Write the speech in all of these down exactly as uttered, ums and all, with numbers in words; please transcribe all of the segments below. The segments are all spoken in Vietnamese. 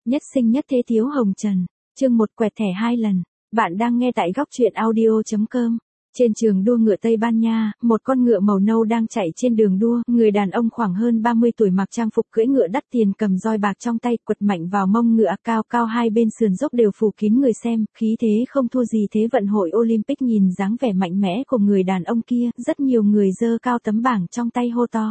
Nhất sinh nhất thế thiếu hồng trần. Chương một quẹt thẻ hai lần. Bạn đang nghe tại góc truyện audio chấm com. Trên trường đua ngựa Tây Ban Nha, một con ngựa màu nâu đang chạy trên đường đua, người đàn ông khoảng hơn ba mươi tuổi mặc trang phục cưỡi ngựa đắt tiền cầm roi bạc trong tay quật mạnh vào mông ngựa cao cao hai bên sườn dốc đều phủ kín người xem, khí thế không thua gì thế vận hội Olympic nhìn dáng vẻ mạnh mẽ của người đàn ông kia, rất nhiều người giơ cao tấm bảng trong tay hô to.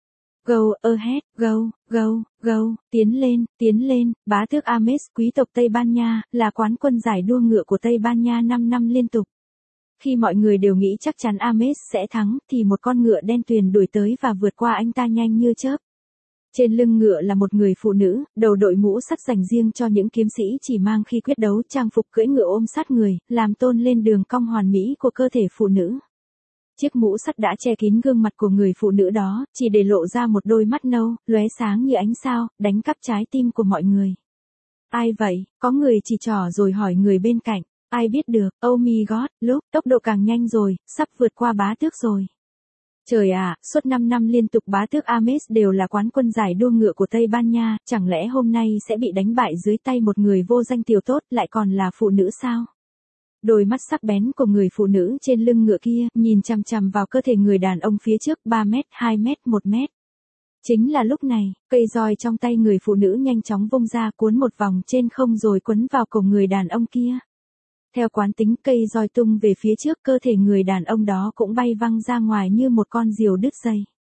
Go ahead, go, go, go, tiến lên, tiến lên, bá tước Ames, quý tộc Tây Ban Nha, là quán quân giải đua ngựa của Tây Ban Nha năm năm liên tục. Khi mọi người đều nghĩ chắc chắn Ames sẽ thắng, thì một con ngựa đen tuyền đuổi tới và vượt qua anh ta nhanh như chớp. Trên lưng ngựa là một người phụ nữ, đầu đội mũ sắt dành riêng cho những kiếm sĩ chỉ mang khi quyết đấu, trang phục cưỡi ngựa ôm sát người, làm tôn lên đường cong hoàn mỹ của cơ thể phụ nữ. Chiếc mũ sắt đã che kín gương mặt của người phụ nữ đó, chỉ để lộ ra một đôi mắt nâu, lóe sáng như ánh sao, đánh cắp trái tim của mọi người. Ai vậy? Có người chỉ trỏ rồi hỏi người bên cạnh. Ai biết được, oh my god, lúc, tốc độ càng nhanh rồi, sắp vượt qua bá tước rồi. Trời ạ, suốt năm năm liên tục bá tước Ames đều là quán quân giải đua ngựa của Tây Ban Nha, chẳng lẽ hôm nay sẽ bị đánh bại dưới tay một người vô danh tiểu tốt lại còn là phụ nữ sao? Đôi mắt sắc bén của người phụ nữ trên lưng ngựa kia, nhìn chằm chằm vào cơ thể người đàn ông phía trước ba mét, hai mét, một mét. Chính là lúc này, cây roi trong tay người phụ nữ nhanh chóng vung ra cuốn một vòng trên không rồi quấn vào cổ người đàn ông kia. Theo quán tính cây roi tung về phía trước cơ thể người đàn ông đó cũng bay văng ra ngoài như một con diều đứt dây.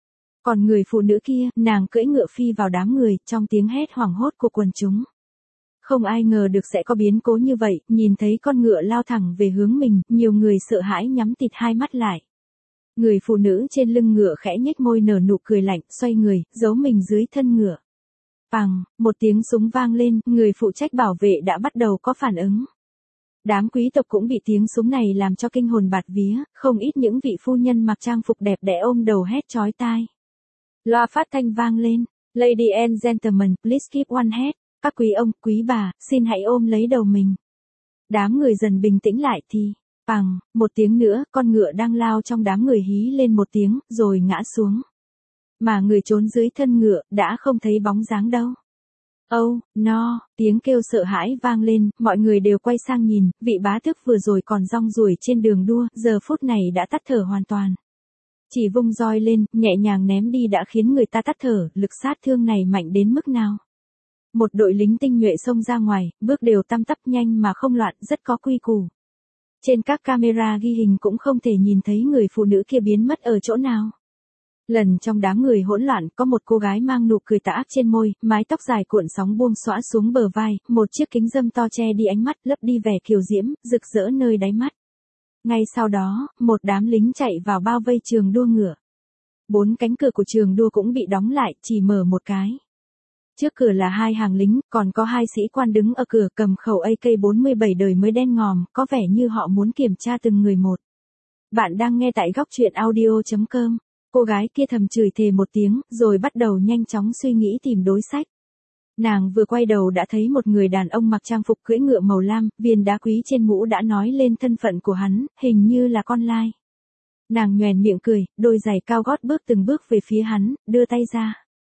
Còn người phụ nữ kia, nàng cưỡi ngựa phi vào đám người, trong tiếng hét hoảng hốt của quần chúng. Không ai ngờ được sẽ có biến cố như vậy, nhìn thấy con ngựa lao thẳng về hướng mình, nhiều người sợ hãi nhắm tịt hai mắt lại. Người phụ nữ trên lưng ngựa khẽ nhếch môi nở nụ cười lạnh, xoay người, giấu mình dưới thân ngựa. Pằng, một tiếng súng vang lên, người phụ trách bảo vệ đã bắt đầu có phản ứng. Đám quý tộc cũng bị tiếng súng này làm cho kinh hồn bạt vía, không ít những vị phu nhân mặc trang phục đẹp đẽ ôm đầu hét chói tai. Loa phát thanh vang lên, Lady and gentlemen, please keep one head. Các quý ông, quý bà, xin hãy ôm lấy đầu mình. Đám người dần bình tĩnh lại thì, pằng, một tiếng nữa, con ngựa đang lao trong đám người hí lên một tiếng, rồi ngã xuống. Mà người trốn dưới thân ngựa, đã không thấy bóng dáng đâu. Oh, no, tiếng kêu sợ hãi vang lên, mọi người đều quay sang nhìn, vị bá tước vừa rồi còn rong ruổi trên đường đua, giờ phút này đã tắt thở hoàn toàn. Chỉ vung roi lên, nhẹ nhàng ném đi đã khiến người ta tắt thở, lực sát thương này mạnh đến mức nào. Một đội lính tinh nhuệ xông ra ngoài, bước đều tăm tắp nhanh mà không loạn, rất có quy củ. Trên các camera ghi hình cũng không thể nhìn thấy người phụ nữ kia biến mất ở chỗ nào. Lần trong đám người hỗn loạn, có một cô gái mang nụ cười tà ác trên môi, mái tóc dài cuộn sóng buông xõa xuống bờ vai, một chiếc kính râm to che đi ánh mắt, lấp đi vẻ kiều diễm, rực rỡ nơi đáy mắt. Ngay sau đó, một đám lính chạy vào bao vây trường đua ngựa. Bốn cánh cửa của trường đua cũng bị đóng lại, chỉ mở một cái. Trước cửa là hai hàng lính, còn có hai sĩ quan đứng ở cửa cầm khẩu A K bốn mươi bảy đời mới đen ngòm, có vẻ như họ muốn kiểm tra từng người một. Bạn đang nghe tại góc truyện audio chấm com. Cô gái kia thầm chửi thề một tiếng, rồi bắt đầu nhanh chóng suy nghĩ tìm đối sách. Nàng vừa quay đầu đã thấy một người đàn ông mặc trang phục cưỡi ngựa màu lam, viên đá quý trên mũ đã nói lên thân phận của hắn, hình như là con lai. Nàng nhoẻn miệng cười, đôi giày cao gót bước từng bước về phía hắn, đưa tay ra.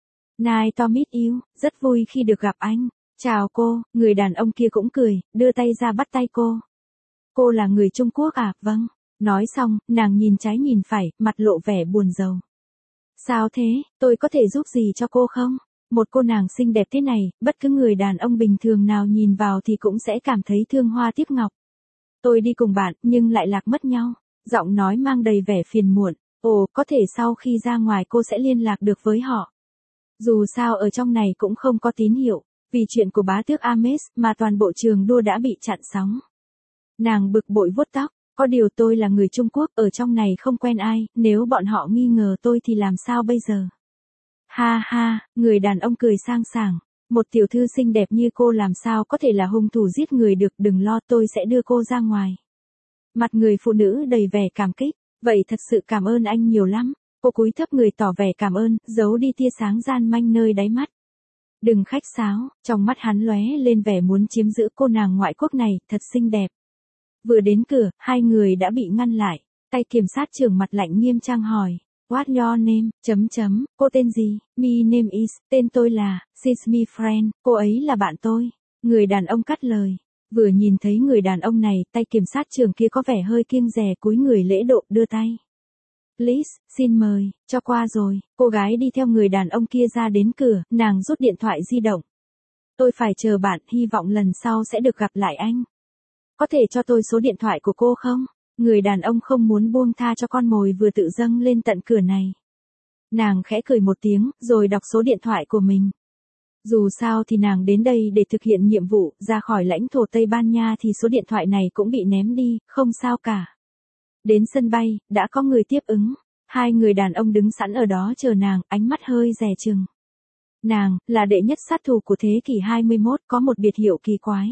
Nice to meet you, rất vui khi được gặp anh. Chào cô, người đàn ông kia cũng cười, đưa tay ra bắt tay cô. Cô là người Trung Quốc à? Vâng. Nói xong, nàng nhìn trái nhìn phải, mặt lộ vẻ buồn rầu. Sao thế, tôi có thể giúp gì cho cô không? Một cô nàng xinh đẹp thế này, bất cứ người đàn ông bình thường nào nhìn vào thì cũng sẽ cảm thấy thương hoa tiếc ngọc. Tôi đi cùng bạn, nhưng lại lạc mất nhau. Giọng nói mang đầy vẻ phiền muộn. Ồ, có thể sau khi ra ngoài cô sẽ liên lạc được với họ. Dù sao ở trong này cũng không có tín hiệu, vì chuyện của bá tước Ames mà toàn bộ trường đua đã bị chặn sóng. Nàng bực bội vuốt tóc. Có điều tôi là người Trung Quốc, ở trong này không quen ai, nếu bọn họ nghi ngờ tôi thì làm sao bây giờ? Ha ha, người đàn ông cười sang sảng, một tiểu thư xinh đẹp như cô làm sao có thể là hung thủ giết người được, đừng lo tôi sẽ đưa cô ra ngoài. Mặt người phụ nữ đầy vẻ cảm kích, vậy thật sự cảm ơn anh nhiều lắm, cô cúi thấp người tỏ vẻ cảm ơn, giấu đi tia sáng gian manh nơi đáy mắt. Đừng khách sáo, trong mắt hắn lóe lên vẻ muốn chiếm giữ cô nàng ngoại quốc này, thật xinh đẹp. Vừa đến cửa, hai người đã bị ngăn lại, tay kiểm sát trưởng mặt lạnh nghiêm trang hỏi. What's your name? Chấm chấm, cô tên gì? My name is, tên tôi là, she's my friend, cô ấy là bạn tôi. Người đàn ông cắt lời. Vừa nhìn thấy người đàn ông này, tay kiểm sát trưởng kia có vẻ hơi kiêng dè cúi người lễ độ đưa tay. Please, xin mời, cho qua rồi. Cô gái đi theo người đàn ông kia ra đến cửa, nàng rút điện thoại di động. Tôi phải chờ bạn, hy vọng lần sau sẽ được gặp lại anh. Có thể cho tôi số điện thoại của cô không? Người đàn ông không muốn buông tha cho con mồi vừa tự dâng lên tận cửa này. Nàng khẽ cười một tiếng, rồi đọc số điện thoại của mình. Dù sao thì nàng đến đây để thực hiện nhiệm vụ, ra khỏi lãnh thổ Tây Ban Nha thì số điện thoại này cũng bị ném đi, không sao cả. Đến sân bay, đã có người tiếp ứng. Hai người đàn ông đứng sẵn ở đó chờ nàng, ánh mắt hơi dè chừng. Nàng, là đệ nhất sát thủ của thế kỷ hai mươi mốt, có một biệt hiệu kỳ quái.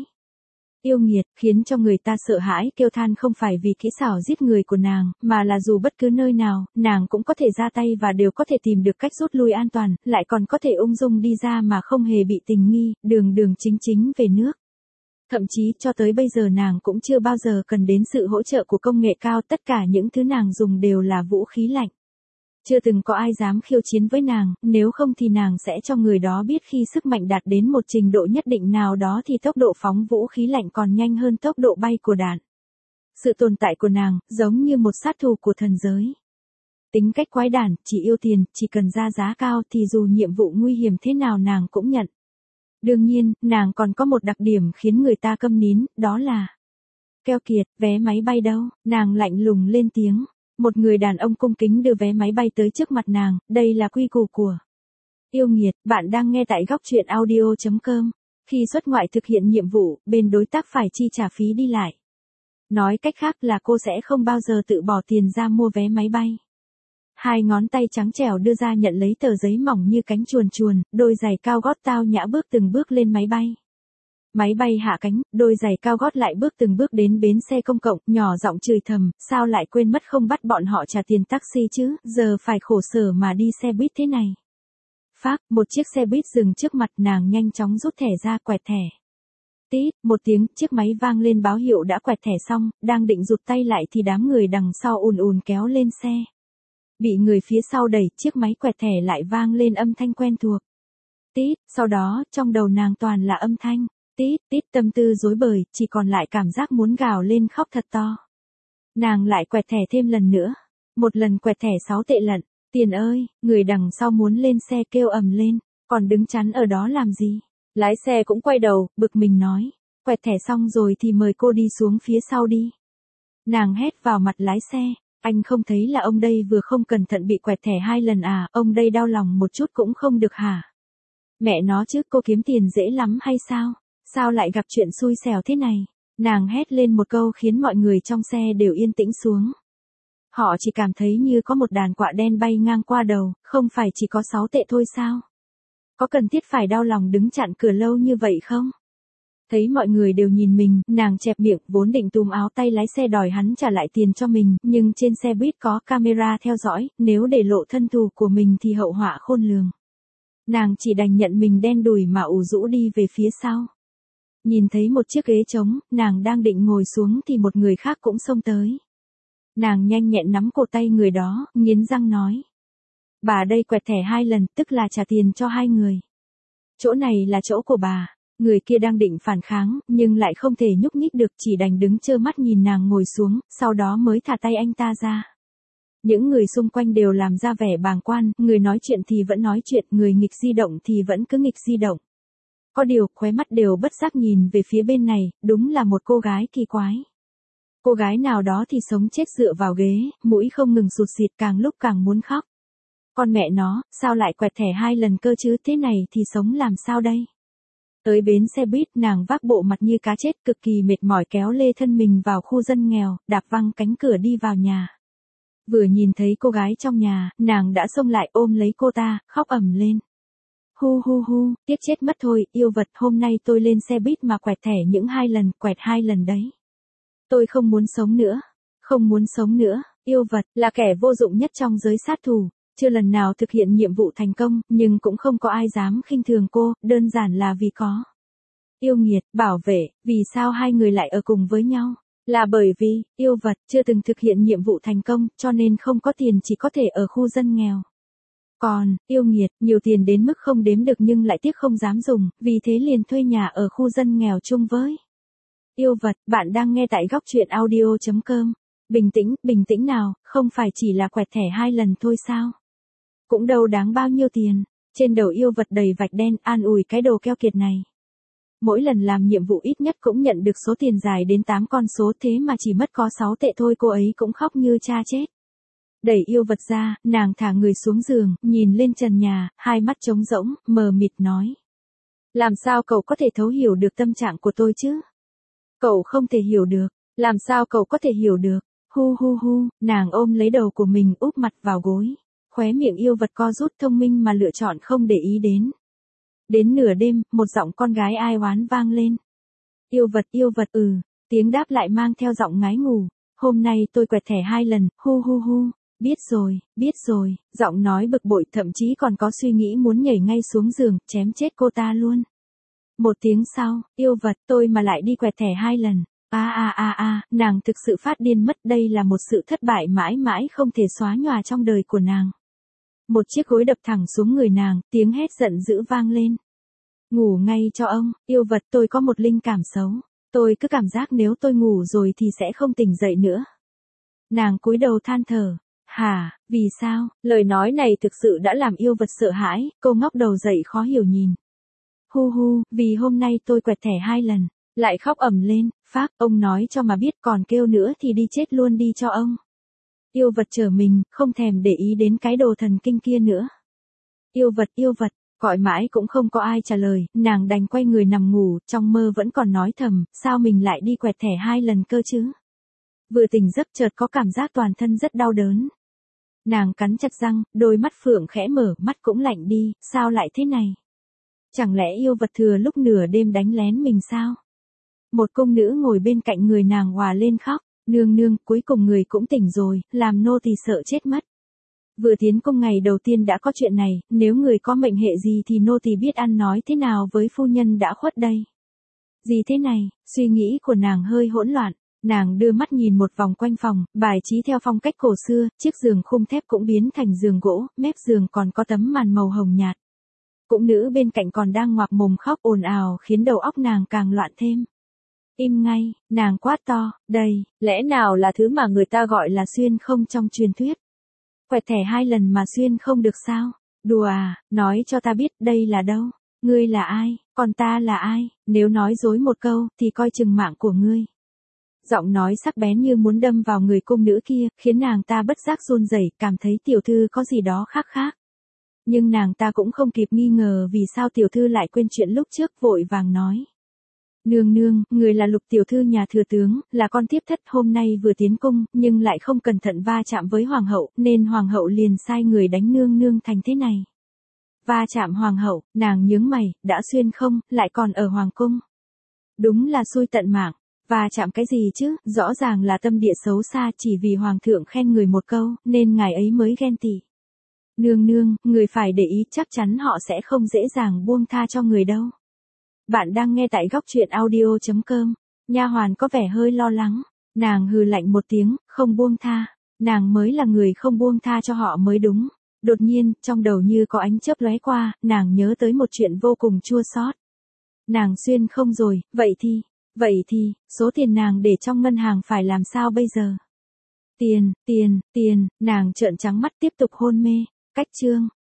Yêu nghiệt, khiến cho người ta sợ hãi kêu than không phải vì kỹ xảo giết người của nàng, mà là dù bất cứ nơi nào, nàng cũng có thể ra tay và đều có thể tìm được cách rút lui an toàn, lại còn có thể ung dung đi ra mà không hề bị tình nghi, đường đường chính chính về nước. Thậm chí cho tới bây giờ nàng cũng chưa bao giờ cần đến sự hỗ trợ của công nghệ cao, tất cả những thứ nàng dùng đều là vũ khí lạnh. Chưa từng có ai dám khiêu chiến với nàng, nếu không thì nàng sẽ cho người đó biết khi sức mạnh đạt đến một trình độ nhất định nào đó thì tốc độ phóng vũ khí lạnh còn nhanh hơn tốc độ bay của đạn. Sự tồn tại của nàng, giống như một sát thủ của thần giới. Tính cách quái đản, chỉ yêu tiền, chỉ cần ra giá cao thì dù nhiệm vụ nguy hiểm thế nào nàng cũng nhận. Đương nhiên, nàng còn có một đặc điểm khiến người ta câm nín, đó là keo kiệt, vé máy bay đâu, nàng lạnh lùng lên tiếng. Một người đàn ông cung kính đưa vé máy bay tới trước mặt nàng, đây là quy củ của yêu nghiệt, bạn đang nghe tại góc truyện audio chấm com. Khi xuất ngoại thực hiện nhiệm vụ, bên đối tác phải chi trả phí đi lại. Nói cách khác là cô sẽ không bao giờ tự bỏ tiền ra mua vé máy bay. Hai ngón tay trắng trẻo đưa ra nhận lấy tờ giấy mỏng như cánh chuồn chuồn, đôi giày cao gót tao nhã bước từng bước lên máy bay. Máy bay hạ cánh, đôi giày cao gót lại bước từng bước đến bến xe công cộng, nhỏ giọng chửi thầm, sao lại quên mất không bắt bọn họ trả tiền taxi chứ, giờ phải khổ sở mà đi xe buýt thế này. Phác, một chiếc xe buýt dừng trước mặt, nàng nhanh chóng rút thẻ ra quẹt thẻ. Tít, một tiếng, chiếc máy vang lên báo hiệu đã quẹt thẻ xong, đang định rụt tay lại thì đám người đằng sau ùn ùn kéo lên xe. Bị người phía sau đẩy, chiếc máy quẹt thẻ lại vang lên âm thanh quen thuộc. Tít, sau đó, trong đầu nàng toàn là âm thanh. Tít, tít, tâm tư rối bời, chỉ còn lại cảm giác muốn gào lên khóc thật to. Nàng lại quẹt thẻ thêm lần nữa. Một lần quẹt thẻ sáu tệ lận. Tiền ơi, người đằng sau muốn lên xe kêu ầm lên, còn đứng chắn ở đó làm gì? Lái xe cũng quay đầu, bực mình nói. Quẹt thẻ xong rồi thì mời cô đi xuống phía sau đi. Nàng hét vào mặt lái xe. Anh không thấy là ông đây vừa không cẩn thận bị quẹt thẻ hai lần à, ông đây đau lòng một chút cũng không được hả? Mẹ nó chứ, cô kiếm tiền dễ lắm hay sao? Sao lại gặp chuyện xui xẻo thế này? Nàng hét lên một câu khiến mọi người trong xe đều yên tĩnh xuống. Họ chỉ cảm thấy như có một đàn quạ đen bay ngang qua đầu, không phải chỉ có sáu tệ thôi sao? Có cần thiết phải đau lòng đứng chặn cửa lâu như vậy không? Thấy mọi người đều nhìn mình, nàng chẹp miệng, vốn định túm áo tay lái xe đòi hắn trả lại tiền cho mình, nhưng trên xe buýt có camera theo dõi, nếu để lộ thân thù của mình thì hậu họa khôn lường. Nàng chỉ đành nhận mình đen đủi mà ủ rũ đi về phía sau. Nhìn thấy một chiếc ghế trống, nàng đang định ngồi xuống thì một người khác cũng xông tới. Nàng nhanh nhẹn nắm cổ tay người đó, nghiến răng nói. Bà đây quẹt thẻ hai lần, tức là trả tiền cho hai người. Chỗ này là chỗ của bà. Người kia đang định phản kháng, nhưng lại không thể nhúc nhích được, chỉ đành đứng trơ mắt nhìn nàng ngồi xuống, sau đó mới thả tay anh ta ra. Những người xung quanh đều làm ra vẻ bàng quan, người nói chuyện thì vẫn nói chuyện, người nghịch di động thì vẫn cứ nghịch di động. Có điều, khóe mắt đều bất giác nhìn về phía bên này, đúng là một cô gái kỳ quái. Cô gái nào đó thì sống chết dựa vào ghế, mũi không ngừng sụt xịt, càng lúc càng muốn khóc. Con mẹ nó, sao lại quẹt thẻ hai lần cơ chứ, thế này thì sống làm sao đây? Tới bến xe buýt, nàng vác bộ mặt như cá chết, cực kỳ mệt mỏi kéo lê thân mình vào khu dân nghèo, đạp văng cánh cửa đi vào nhà. Vừa nhìn thấy cô gái trong nhà, nàng đã xông lại ôm lấy cô ta, khóc ầm lên. Hu hu hu, tiếc chết mất thôi, yêu vật, hôm nay tôi lên xe buýt mà quẹt thẻ những hai lần, quẹt hai lần đấy. Tôi không muốn sống nữa, không muốn sống nữa, yêu vật, là kẻ vô dụng nhất trong giới sát thủ. Chưa lần nào thực hiện nhiệm vụ thành công, nhưng cũng không có ai dám khinh thường cô, đơn giản là vì có yêu nghiệt, bảo vệ, vì sao hai người lại ở cùng với nhau? Là bởi vì, yêu vật chưa từng thực hiện nhiệm vụ thành công, cho nên không có tiền chỉ có thể ở khu dân nghèo. Còn, yêu nghiệt, nhiều tiền đến mức không đếm được nhưng lại tiếc không dám dùng, vì thế liền thuê nhà ở khu dân nghèo chung với yêu vật. Bạn đang nghe tại góc truyện audio chấm com. Bình tĩnh, bình tĩnh nào, không phải chỉ là quẹt thẻ hai lần thôi sao? Cũng đâu đáng bao nhiêu tiền. Trên đầu yêu vật đầy vạch đen, an ủi cái đồ keo kiệt này. Mỗi lần làm nhiệm vụ ít nhất cũng nhận được số tiền dài đến tám con số, thế mà chỉ mất có sáu tệ thôi cô ấy cũng khóc như cha chết. Đẩy yêu vật ra, nàng thả người xuống giường, nhìn lên trần nhà, hai mắt trống rỗng, mờ mịt nói. Làm sao cậu có thể thấu hiểu được tâm trạng của tôi chứ? Cậu không thể hiểu được, làm sao cậu có thể hiểu được? Hu hu hu, nàng ôm lấy đầu của mình úp mặt vào gối. Khóe miệng yêu vật co rút, thông minh mà lựa chọn không để ý đến. Đến nửa đêm, một giọng con gái ai oán vang lên. Yêu vật, yêu vật, ừ, tiếng đáp lại mang theo giọng ngái ngủ. Hôm nay tôi quẹt thẻ hai lần, hu hu hu, biết rồi, biết rồi, giọng nói bực bội, thậm chí còn có suy nghĩ muốn nhảy ngay xuống giường, chém chết cô ta luôn. Một tiếng sau, yêu vật, tôi mà lại đi quẹt thẻ hai lần. A a a a, nàng thực sự phát điên mất, đây là một sự thất bại mãi mãi không thể xóa nhòa trong đời của nàng. Một chiếc gối đập thẳng xuống người nàng, tiếng hét giận dữ vang lên. Ngủ ngay cho ông, yêu vật, tôi có một linh cảm xấu. Tôi cứ cảm giác nếu tôi ngủ rồi thì sẽ không tỉnh dậy nữa. Nàng cúi đầu than thở. Hả, vì sao? Lời nói này thực sự đã làm yêu vật sợ hãi, cô ngóc đầu dậy khó hiểu nhìn. Hu hu, vì hôm nay tôi quẹt thẻ hai lần. Lại khóc ầm lên, phác, ông nói cho mà biết, còn kêu nữa thì đi chết luôn đi cho ông. Yêu vật trở mình, không thèm để ý đến cái đồ thần kinh kia nữa. Yêu vật, yêu vật, gọi mãi cũng không có ai trả lời, nàng đành quay người nằm ngủ, trong mơ vẫn còn nói thầm, sao mình lại đi quẹt thẻ hai lần cơ chứ? Vừa tỉnh giấc chợt có cảm giác toàn thân rất đau đớn. Nàng cắn chặt răng, đôi mắt phượng khẽ mở, mắt cũng lạnh đi, sao lại thế này? Chẳng lẽ yêu vật thừa lúc nửa đêm đánh lén mình sao? Một cung nữ ngồi bên cạnh người nàng òa lên khóc, nương nương, cuối cùng người cũng tỉnh rồi, làm nô tỳ sợ chết mất. Vừa tiến cung ngày đầu tiên đã có chuyện này, nếu người có mệnh hệ gì thì nô tỳ biết ăn nói thế nào với phu nhân đã khuất đây. Gì thế này, suy nghĩ của nàng hơi hỗn loạn, nàng đưa mắt nhìn một vòng quanh phòng, bài trí theo phong cách cổ xưa, chiếc giường khung thép cũng biến thành giường gỗ, mép giường còn có tấm màn màu hồng nhạt. Cũng nữ bên cạnh còn đang ngoạc mồm khóc ồn ào khiến đầu óc nàng càng loạn thêm. Im ngay, nàng quát to, đây, lẽ nào là thứ mà người ta gọi là xuyên không trong truyền thuyết? Quẹt thẻ hai lần mà xuyên không được sao? Đùa à, nói cho ta biết đây là đâu? Ngươi là ai, còn ta là ai? Nếu nói dối một câu, thì coi chừng mạng của ngươi. Giọng nói sắc bén như muốn đâm vào người cung nữ kia, khiến nàng ta bất giác run rẩy, cảm thấy tiểu thư có gì đó khác khác. Nhưng nàng ta cũng không kịp nghi ngờ vì sao tiểu thư lại quên chuyện lúc trước, vội vàng nói. Nương nương, người là Lục tiểu thư nhà thừa tướng, là con thiếp thất, hôm nay vừa tiến cung, nhưng lại không cẩn thận va chạm với hoàng hậu, nên hoàng hậu liền sai người đánh nương nương thành thế này. Va chạm hoàng hậu, nàng nhướng mày, đã xuyên không, lại còn ở hoàng cung. Đúng là xui tận mạng, va chạm cái gì chứ, rõ ràng là tâm địa xấu xa, chỉ vì hoàng thượng khen người một câu, nên ngài ấy mới ghen tị. Nương nương, người phải để ý, chắc chắn họ sẽ không dễ dàng buông tha cho người đâu. Bạn đang nghe tại góc truyện audio chấm com. Nha hoàn có vẻ hơi lo lắng, nàng hừ lạnh một tiếng, không buông tha, nàng mới là người không buông tha cho họ mới đúng. Đột nhiên, trong đầu như có ánh chớp lóe qua, nàng nhớ tới một chuyện vô cùng chua xót. Nàng xuyên không rồi, vậy thì, vậy thì, số tiền nàng để trong ngân hàng phải làm sao bây giờ? Tiền, tiền, tiền, nàng trợn trắng mắt tiếp tục hôn mê. Cách chương